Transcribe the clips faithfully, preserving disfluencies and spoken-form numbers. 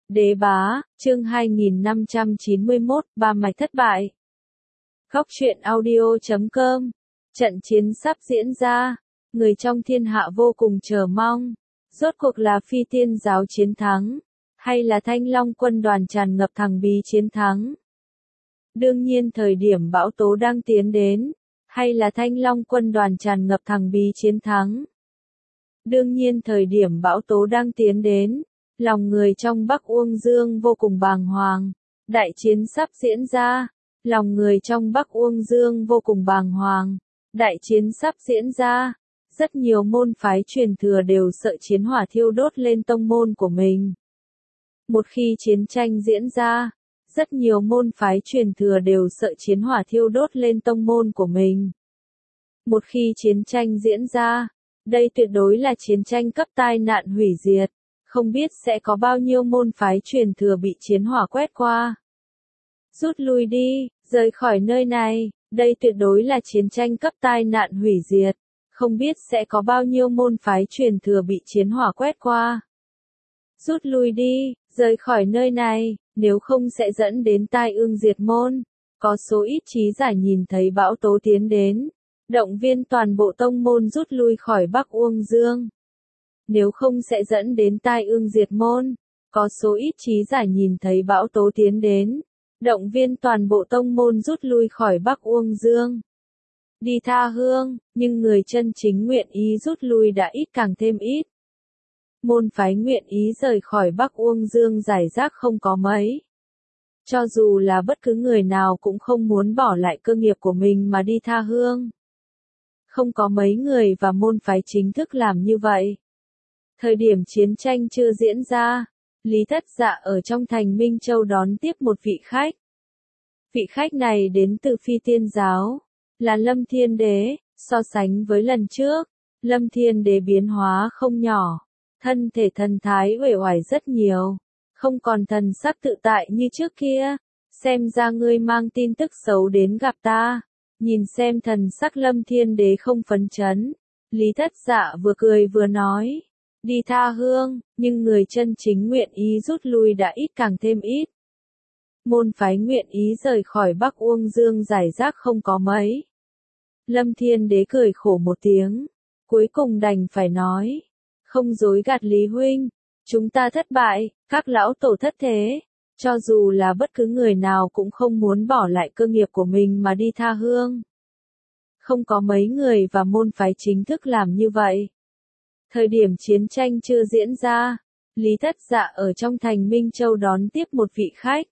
Đế bá, chương hai nghìn năm trăm chín mươi mốt, ba mạch thất bại. Góc truyện audio chấm com. Trận chiến sắp diễn ra, người trong thiên hạ vô cùng chờ mong. Rốt cuộc là Phi Tiên giáo chiến thắng, hay là Thanh Long quân đoàn tràn ngập thằng bí chiến thắng? Đương nhiên thời điểm bão tố đang tiến đến, hay là Thanh Long quân đoàn tràn ngập thằng bí chiến thắng? Đương nhiên thời điểm bão tố đang tiến đến, lòng người trong Bắc Uông Dương vô cùng bàng hoàng. Đại chiến sắp diễn ra, lòng người trong Bắc Uông Dương vô cùng bàng hoàng. Đại chiến sắp diễn ra, rất nhiều môn phái truyền thừa đều sợ chiến hỏa thiêu đốt lên tông môn của mình. Một khi chiến tranh diễn ra, rất nhiều môn phái truyền thừa đều sợ chiến hỏa thiêu đốt lên tông môn của mình. Một khi chiến tranh diễn ra, đây tuyệt đối là chiến tranh cấp tai nạn hủy diệt. Không biết sẽ có bao nhiêu môn phái truyền thừa bị chiến hỏa quét qua. Rút lui đi, rời khỏi nơi này, đây tuyệt đối là chiến tranh cấp tai nạn hủy diệt. Không biết sẽ có bao nhiêu môn phái truyền thừa bị chiến hỏa quét qua. Rút lui đi, rời khỏi nơi này, nếu không sẽ dẫn đến tai ương diệt môn. Có số ít trí giả nhìn thấy bão tố tiến đến, động viên toàn bộ tông môn rút lui khỏi Bắc Uông Dương. Nếu không sẽ dẫn đến tai ương diệt môn. Có số ít trí giả nhìn thấy bão tố tiến đến, động viên toàn bộ tông môn rút lui khỏi Bắc Uông Dương. Đi tha hương, nhưng người chân chính nguyện ý rút lui đã ít càng thêm ít. Môn phái nguyện ý rời khỏi Bắc Uông Dương giải rác không có mấy. Cho dù là bất cứ người nào cũng không muốn bỏ lại cơ nghiệp của mình mà đi tha hương. Không có mấy người và môn phái chính thức làm như vậy. Thời điểm chiến tranh chưa diễn ra, Lý Thất Dạ ở trong thành Minh Châu đón tiếp một vị khách. Vị khách này đến từ Phi Tiên giáo, là Lâm Thiên Đế. So sánh với lần trước, Lâm Thiên Đế biến hóa không nhỏ, thân thể thần thái uể oải rất nhiều, không còn thần sắc tự tại như trước kia. Xem ra ngươi mang tin tức xấu đến gặp ta. Nhìn xem thần sắc Lâm Thiên Đế không phấn chấn, Lý Thất Dạ vừa cười vừa nói. Đi tha hương, nhưng người chân chính nguyện ý rút lui đã ít càng thêm ít. Môn phái nguyện ý rời khỏi Bắc Uông Dương giải rác không có mấy. Lâm Thiên Đế cười khổ một tiếng, cuối cùng đành phải nói. Không dối gạt Lý huynh, chúng ta thất bại, các lão tổ thất thế. Cho dù là bất cứ người nào cũng không muốn bỏ lại cơ nghiệp của mình mà đi tha hương. Không có mấy người và môn phái chính thức làm như vậy. Thời điểm chiến tranh chưa diễn ra, Lý Thất Dạ ở trong thành Minh Châu đón tiếp một vị khách.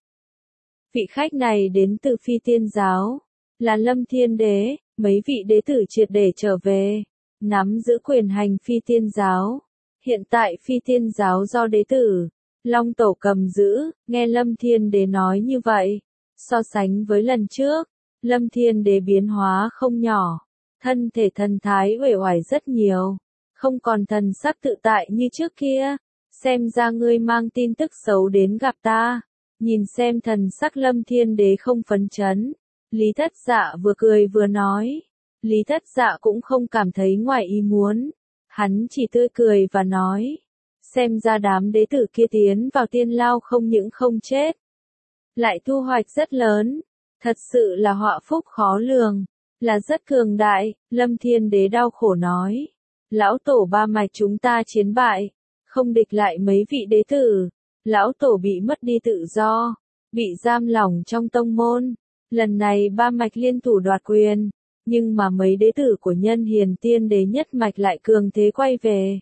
Vị khách này đến từ Phi Tiên giáo, là Lâm Thiên Đế. Mấy vị đế tử triệt để trở về, nắm giữ quyền hành Phi Tiên giáo. Hiện tại Phi Tiên giáo do đế tử Long Tổ cầm giữ. Nghe Lâm Thiên Đế nói như vậy, so sánh với lần trước, Lâm Thiên Đế biến hóa không nhỏ, thân thể thần thái uể oải rất nhiều. Không còn thần sắc tự tại như trước kia. Xem ra ngươi mang tin tức xấu đến gặp ta. Nhìn xem thần sắc Lâm Thiên Đế không phấn chấn, Lý Thất Dạ vừa cười vừa nói. Lý Thất Dạ cũng không cảm thấy ngoài ý muốn. Hắn chỉ tươi cười và nói. Xem ra đám đế tử kia tiến vào tiên lao không những không chết, lại thu hoạch rất lớn. Thật sự là họa phúc khó lường, là rất cường đại. Lâm Thiên Đế đau khổ nói. Lão tổ ba mạch chúng ta chiến bại, không địch lại mấy vị đế tử. Lão tổ bị mất đi tự do, bị giam lỏng trong tông môn. Lần này ba mạch liên thủ đoạt quyền, nhưng mà mấy đế tử của Nhân Hiền Tiên Đế nhất mạch lại cường thế quay về.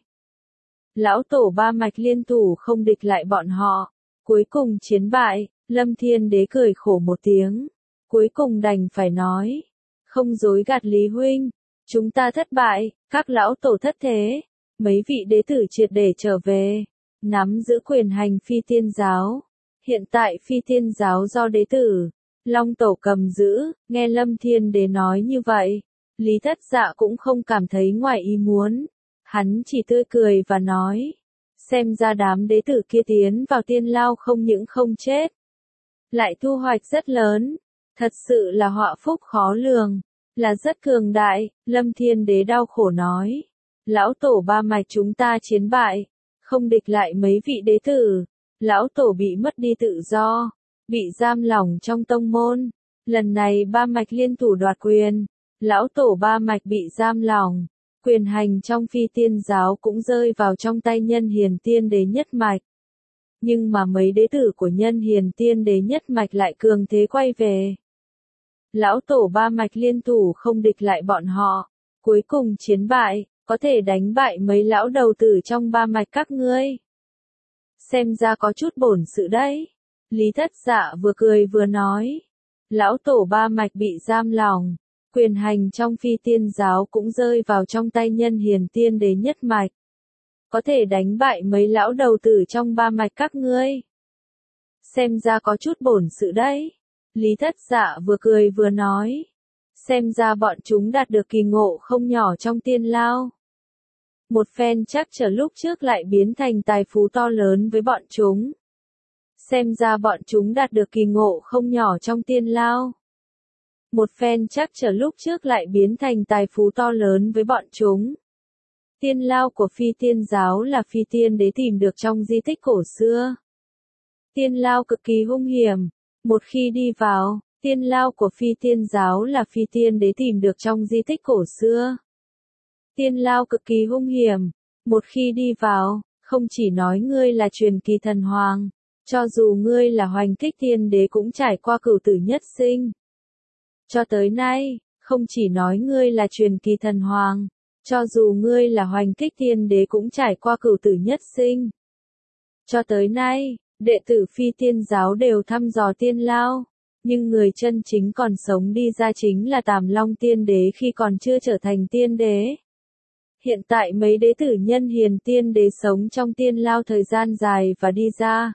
Lão tổ ba mạch liên thủ không địch lại bọn họ, cuối cùng chiến bại. Lâm Thiên Đế cười khổ một tiếng, cuối cùng đành phải nói. Không dối gạt Lý huynh, chúng ta thất bại, các lão tổ thất thế, mấy vị đế tử triệt để trở về, nắm giữ quyền hành Phi Tiên giáo. Hiện tại Phi Tiên giáo do đế tử Long Tổ cầm giữ. Nghe Lâm Thiên Đế nói như vậy, Lý Thất Dạ cũng không cảm thấy ngoài ý muốn. Hắn chỉ tươi cười và nói. Xem ra đám đế tử kia tiến vào tiên lao không những không chết, lại thu hoạch rất lớn. Thật sự là họa phúc khó lường, là rất cường đại. Lâm Thiên Đế đau khổ nói. Lão tổ ba mạch chúng ta chiến bại, không địch lại mấy vị đế tử. lão tổ bị mất đi tự do, bị giam lỏng trong tông môn. Lần này ba mạch liên thủ đoạt quyền, lão tổ ba mạch bị giam lỏng, quyền hành trong phi tiên giáo cũng rơi vào trong tay nhân hiền tiên đế nhất mạch. Nhưng mà mấy đế tử của nhân hiền tiên đế nhất mạch lại cường thế quay về. Lão tổ ba mạch liên thủ không địch lại bọn họ, cuối cùng chiến bại, có thể đánh bại mấy lão đầu tử trong ba mạch các ngươi. Xem ra có chút bổn sự đấy. Lý Thất Dạ vừa cười vừa nói. Lão tổ ba mạch bị giam lỏng, quyền hành trong phi tiên giáo cũng rơi vào trong tay nhân hiền tiên đế nhất mạch. Có thể đánh bại mấy lão đầu tử trong ba mạch các ngươi. Xem ra có chút bổn sự đấy. Lý Thất Dạ vừa cười vừa nói. Xem ra bọn chúng đạt được kỳ ngộ không nhỏ trong tiên lao. Một phen chắc trở lúc trước lại biến thành tài phú to lớn với bọn chúng. Xem ra bọn chúng đạt được kỳ ngộ không nhỏ trong tiên lao. Một phen chắc trở lúc trước lại biến thành tài phú to lớn với bọn chúng. Tiên lao của phi tiên giáo là phi tiên đế tìm được trong di tích cổ xưa. Tiên lao cực kỳ hung hiểm. Một khi đi vào, tiên lao của phi tiên giáo là phi tiên đế tìm được trong di tích cổ xưa. Tiên lao cực kỳ hung hiểm. Một khi đi vào, không chỉ nói ngươi là truyền kỳ thần hoàng, cho dù ngươi là hoành kích tiên đế cũng trải qua cửu tử nhất sinh. Cho tới nay, không chỉ nói ngươi là truyền kỳ thần hoàng, cho dù ngươi là hoành kích tiên đế cũng trải qua cửu tử nhất sinh. Cho tới nay, đệ tử phi tiên giáo đều thăm dò tiên lao, nhưng người chân chính còn sống đi ra chính là Tàm Long tiên đế khi còn chưa trở thành tiên đế. Hiện tại mấy đế tử nhân hiền tiên đế sống trong tiên lao thời gian dài và đi ra.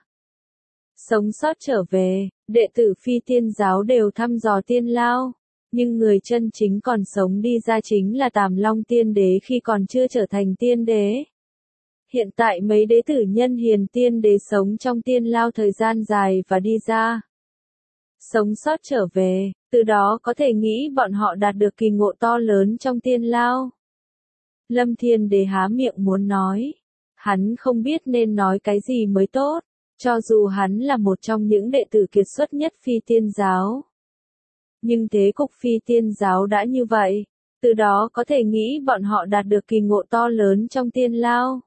Sống sót trở về, đệ tử phi tiên giáo đều thăm dò tiên lao, nhưng người chân chính còn sống đi ra chính là Tàm Long tiên đế khi còn chưa trở thành tiên đế. Hiện tại mấy đế tử nhân hiền tiên đế sống trong tiên lao thời gian dài và đi ra. Sống sót trở về, từ đó có thể nghĩ bọn họ đạt được kỳ ngộ to lớn trong tiên lao. Lâm Thiên Đế há miệng muốn nói. Hắn không biết nên nói cái gì mới tốt, cho dù hắn là một trong những đệ tử kiệt xuất nhất phi tiên giáo. Nhưng thế cục phi tiên giáo đã như vậy, từ đó có thể nghĩ bọn họ đạt được kỳ ngộ to lớn trong tiên lao.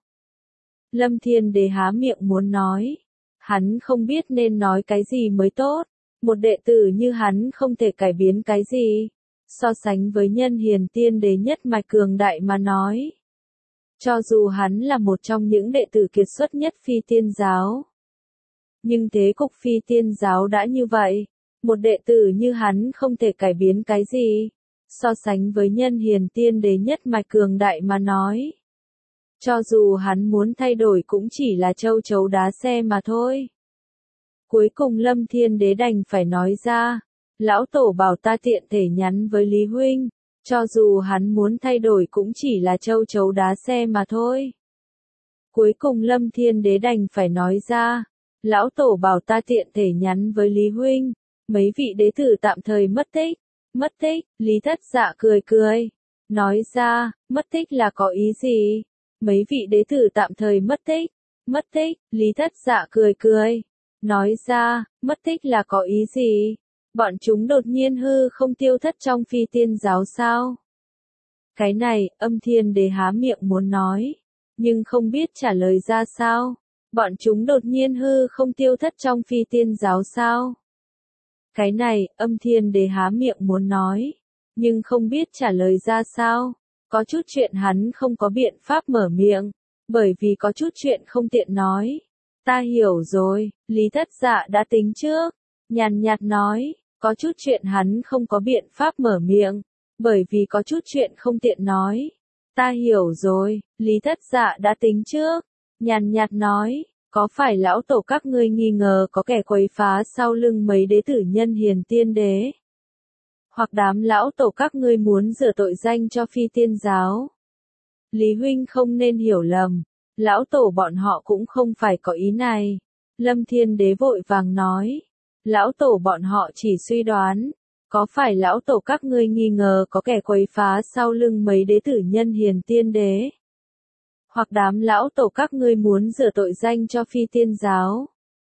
Lâm Thiên Đế há miệng muốn nói. Hắn không biết nên nói cái gì mới tốt, một đệ tử như hắn không thể cải biến cái gì. So sánh với nhân hiền tiên đế nhất mạch cường đại mà nói. Cho dù hắn là một trong những đệ tử kiệt xuất nhất phi tiên giáo. Nhưng thế cục phi tiên giáo đã như vậy. Một đệ tử như hắn không thể cải biến cái gì. So sánh với nhân hiền tiên đế nhất mạch cường đại mà nói. Cho dù hắn muốn thay đổi cũng chỉ là châu chấu đá xe mà thôi. Cuối cùng Lâm Thiên Đế đành phải nói ra. Lão tổ bảo ta tiện thể nhắn với Lý Huynh, cho dù hắn muốn thay đổi cũng chỉ là châu chấu đá xe mà thôi. Cuối cùng Lâm Thiên Đế đành phải nói ra, lão tổ bảo ta tiện thể nhắn với Lý Huynh, mấy vị đế tử tạm thời mất tích, mất tích, Lý Thất Dạ cười cười, nói ra, mất tích là có ý gì? Mấy vị đế tử tạm thời mất tích, mất tích, Lý Thất Dạ cười cười, nói ra, mất tích là có ý gì? Bọn chúng đột nhiên hư không tiêu thất trong phi tiên giáo sao? Cái này, Âm Thiên Đế há miệng muốn nói, nhưng không biết trả lời ra sao. Bọn chúng đột nhiên hư không tiêu thất trong phi tiên giáo sao? Cái này, Âm Thiên Đế há miệng muốn nói, nhưng không biết trả lời ra sao. Có chút chuyện hắn không có biện pháp mở miệng, bởi vì có chút chuyện không tiện nói. Ta hiểu rồi, Lý Thất Dạ đã tính trước, nhàn nhạt nói. Có chút chuyện hắn không có biện pháp mở miệng, bởi vì có chút chuyện không tiện nói. Ta hiểu rồi, Lý Thất Dạ đã tính trước, nhàn nhạt nói, có phải lão tổ các ngươi nghi ngờ có kẻ quấy phá sau lưng mấy đế tử nhân hiền tiên đế? Hoặc đám lão tổ các ngươi muốn rửa tội danh cho phi tiên giáo? Lý Huynh không nên hiểu lầm, lão tổ bọn họ cũng không phải có ý này. Lâm Thiên Đế vội vàng nói. Lão tổ bọn họ chỉ suy đoán, có phải lão tổ các ngươi nghi ngờ có kẻ quấy phá sau lưng mấy đế tử nhân hiền tiên đế? Hoặc đám lão tổ các ngươi muốn rửa tội danh cho phi tiên giáo?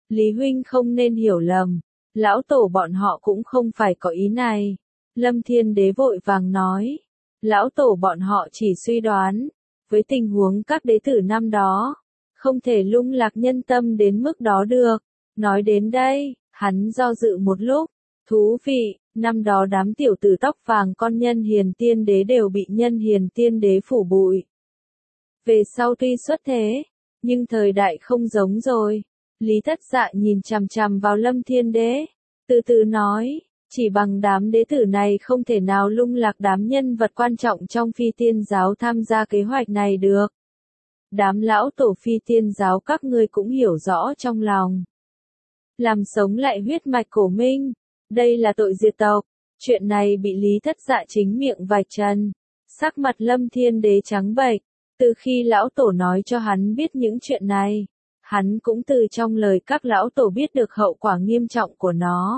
Lý huynh không nên hiểu lầm, lão tổ bọn họ cũng không phải có ý này. Lâm Thiên Đế vội vàng nói, lão tổ bọn họ chỉ suy đoán, với tình huống các đế tử năm đó, không thể lung lạc nhân tâm đến mức đó được. Nói đến đây, hắn do dự một lúc, thú vị, năm đó đám tiểu tử tóc vàng con Nhân Hiền Tiên Đế đều bị Nhân Hiền Tiên Đế phủ bụi. Về sau tuy xuất thế, nhưng thời đại không giống rồi. Lý Thất Dạ nhìn chằm chằm vào Lâm Thiên Đế, từ từ nói, chỉ bằng đám đế tử này không thể nào lung lạc đám nhân vật quan trọng trong phi tiên giáo tham gia kế hoạch này được. Đám lão tổ phi tiên giáo các ngươi cũng hiểu rõ trong lòng. Làm sống lại huyết mạch cổ minh, đây là tội diệt tộc. Chuyện này bị Lý Thất Dạ chính miệng vạch trần. Sắc mặt Lâm Thiên Đế trắng bệch, từ khi lão tổ nói cho hắn biết những chuyện này, hắn cũng từ trong lời các lão tổ biết được hậu quả nghiêm trọng của nó.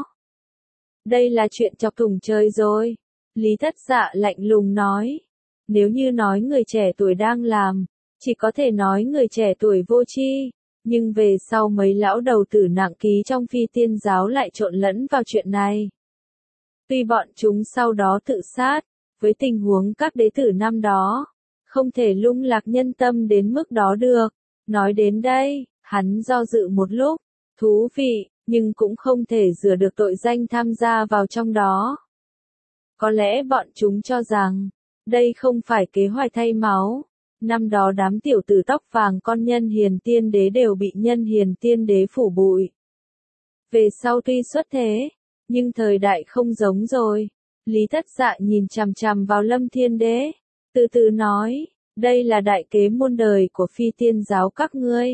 Đây là chuyện chọc thủng trời rồi. Lý Thất Dạ lạnh lùng nói. Nếu như nói người trẻ tuổi đang làm, chỉ có thể nói người trẻ tuổi vô tri. Nhưng về sau mấy lão đầu tử nặng ký trong phi tiên giáo lại trộn lẫn vào chuyện này. Tuy bọn chúng sau đó tự sát, với tình huống các đế tử năm đó, không thể lung lạc nhân tâm đến mức đó được. Nói đến đây, hắn do dự một lúc, thú vị, nhưng cũng không thể rửa được tội danh tham gia vào trong đó. Có lẽ bọn chúng cho rằng, đây không phải kế hoạch thay máu. Năm đó đám tiểu tử tóc vàng con Nhân Hiền Tiên Đế đều bị Nhân Hiền Tiên Đế phủ bụi. Về sau tuy xuất thế, nhưng thời đại không giống rồi. Lý Thất Dạ nhìn chằm chằm vào Lâm Thiên Đế, từ từ nói, đây là đại kế muôn đời của phi tiên giáo các ngươi.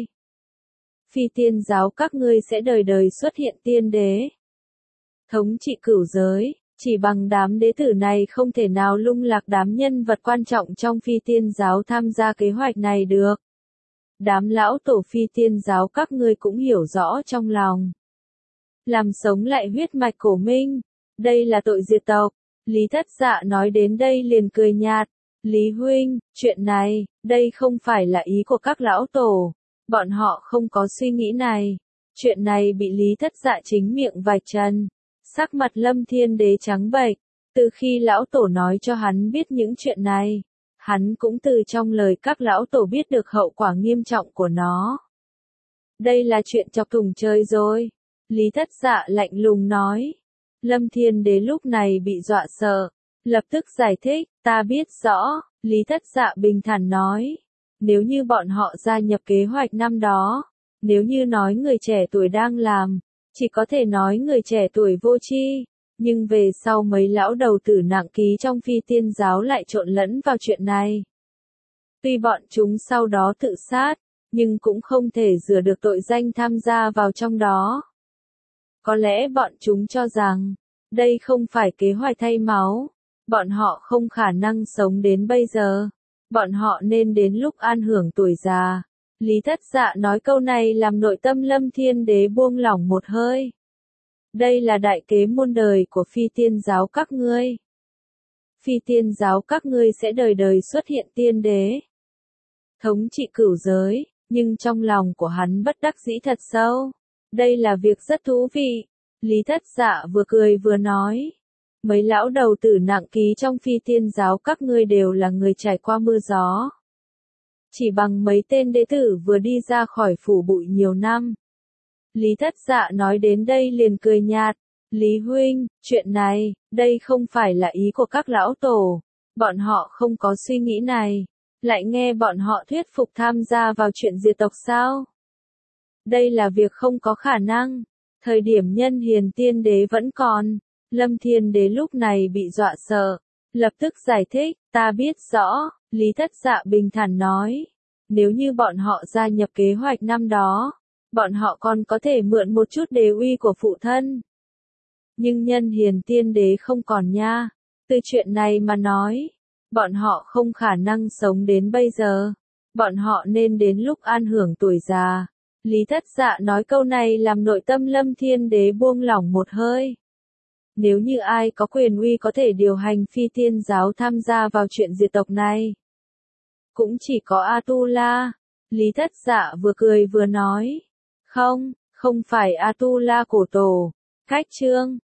Phi tiên giáo các ngươi sẽ đời đời xuất hiện tiên đế, thống trị cửu giới. Chỉ bằng đám đế tử này không thể nào lung lạc đám nhân vật quan trọng trong phi tiên giáo tham gia kế hoạch này được. Đám lão tổ phi tiên giáo các ngươi cũng hiểu rõ trong lòng. Làm sống lại huyết mạch cổ minh, đây là tội diệt tộc. Lý Thất Dạ nói đến đây liền cười nhạt. Lý huynh, chuyện này, đây không phải là ý của các lão tổ. Bọn họ không có suy nghĩ này. Chuyện này bị Lý Thất Dạ chính miệng vạch trần. Sắc mặt Lâm Thiên Đế trắng bệch, từ khi lão tổ nói cho hắn biết những chuyện này, hắn cũng từ trong lời các lão tổ biết được hậu quả nghiêm trọng của nó. Đây là chuyện chọc thủng trời rồi. Lý Thất Dạ lạnh lùng nói. Lâm Thiên Đế lúc này bị dọa sợ, lập tức giải thích, ta biết rõ. Lý Thất Dạ bình thản nói, nếu như bọn họ gia nhập kế hoạch năm đó, nếu như nói người trẻ tuổi đang làm, chỉ có thể nói người trẻ tuổi vô tri, nhưng về sau mấy lão đầu tử nặng ký trong phi tiên giáo lại trộn lẫn vào chuyện này. Tuy bọn chúng sau đó tự sát, nhưng cũng không thể rửa được tội danh tham gia vào trong đó. Có lẽ bọn chúng cho rằng, đây không phải kế hoạch thay máu, bọn họ không khả năng sống đến bây giờ, bọn họ nên đến lúc an hưởng tuổi già. Lý Thất Dạ nói câu này làm nội tâm Lâm Thiên Đế buông lỏng một hơi. Đây là đại kế muôn đời của phi tiên giáo các ngươi. Phi tiên giáo các ngươi sẽ đời đời xuất hiện tiên đế, thống trị cửu giới, nhưng trong lòng của hắn bất đắc dĩ thật sâu. Đây là việc rất thú vị. Lý Thất Dạ vừa cười vừa nói. Mấy lão đầu tử nặng ký trong phi tiên giáo các ngươi đều là người trải qua mưa gió. Chỉ bằng mấy tên đệ tử vừa đi ra khỏi phủ bụi nhiều năm. Lý Thất Dạ nói đến đây liền cười nhạt. Lý huynh, chuyện này, đây không phải là ý của các lão tổ. Bọn họ không có suy nghĩ này. Lại nghe bọn họ thuyết phục tham gia vào chuyện diệt tộc sao? Đây là việc không có khả năng. Thời điểm Nhân Hiền Tiên Đế vẫn còn. Lâm Thiên Đế lúc này bị dọa sợ. Lập tức giải thích, ta biết rõ. Lý Thất Dạ bình thản nói. Nếu như bọn họ gia nhập kế hoạch năm đó, bọn họ còn có thể mượn một chút đế uy của phụ thân. Nhưng Nhân Hiền Tiên Đế không còn nha. Từ chuyện này mà nói, bọn họ không khả năng sống đến bây giờ. Bọn họ nên đến lúc an hưởng tuổi già. Lý Thất Dạ nói câu này làm nội tâm Lâm Thiên Đế buông lỏng một hơi. Nếu như ai có quyền uy có thể điều hành phi tiên giáo tham gia vào chuyện diệt tộc này, cũng chỉ có Atula. Lý Thất Dạ vừa cười vừa nói. Không, không phải Atula cổ tổ. Cách chương